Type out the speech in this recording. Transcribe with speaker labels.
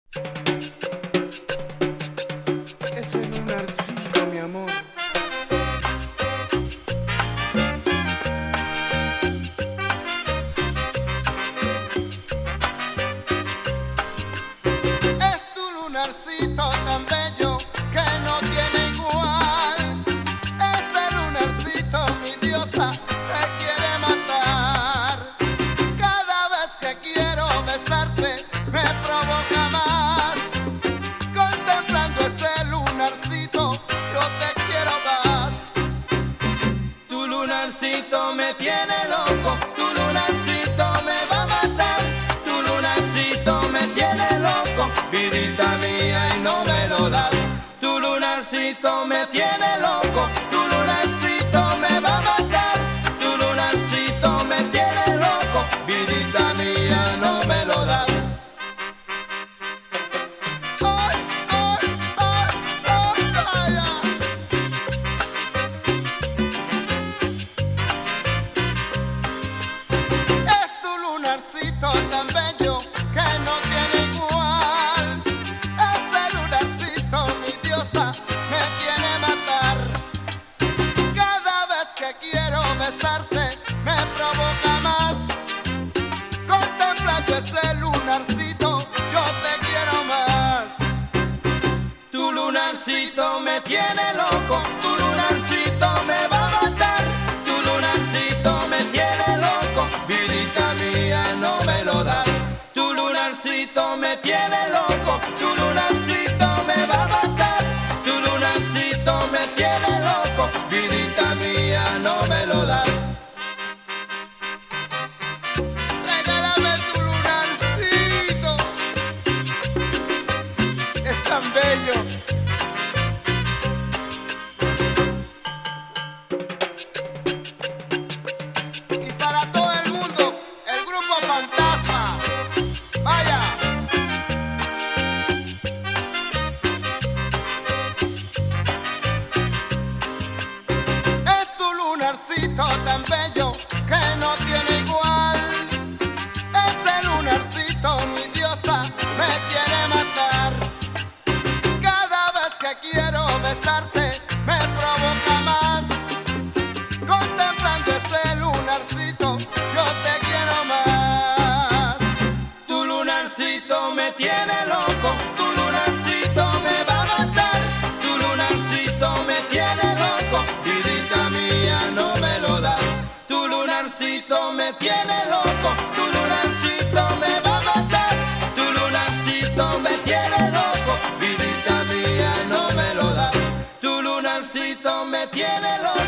Speaker 1: Ese lunarcito, mi amor. Es tu lunarcito tan bello que no tiene igual. Ese lunarcito, mi diosa, te quiere matar. Cada vez que quiero besarte, me provoca más. Contemplando ese lunarcito, yo te quiero más. Tu lunarcito me tiene loco, tu lunarcito me va a matar. Tu lunarcito me tiene loco, vidita mía, y no me lo das. Tu lunarcito me tiene loco, tu lunarcito me va a matar. Tu lunarcito me tiene loco, vidita mía, no me lo das. Ay, ay, ay, ay, ay, ay. Es tu lunarcito tan bello que no tiene igual. Ese lunarcito, mi diosa, me tiene matar. Cada vez que quiero besarte, me provoca más. Contemplando ese lunarcito, yo te quiero más. Tu lunarcito me tiene loco, tu lunarcito me va a matar. Tu lunarcito me tiene loco, vidita mía, no me lo das. Tu lunarcito me tiene loco, tu lunarcito me va a matar. Tu lunarcito me tiene loco, vidita mía, no me lo das. Regálame tu lunarcito, es tan bello. Y para todo el mundo, el grupo Fantasma. Vaya. Es tu lunarcito tan bello que no tiene igual. Ese lunarcito, mi diosa, me quiere matar. Cada vez que quiero besarte, me provoca más. Contemplando ese lunarcito, yo te quiero más. Tu lunarcito me tiene loco, tu lunarcito me va a matar. Tu lunarcito me tiene loco, vidita mía, no me lo das. Tu lunarcito me tiene loco, tu lunarcito me va a matar. Tu lunarcito me tiene loco, vidita mía, no me lo das. Tu lunarcito me tiene loco.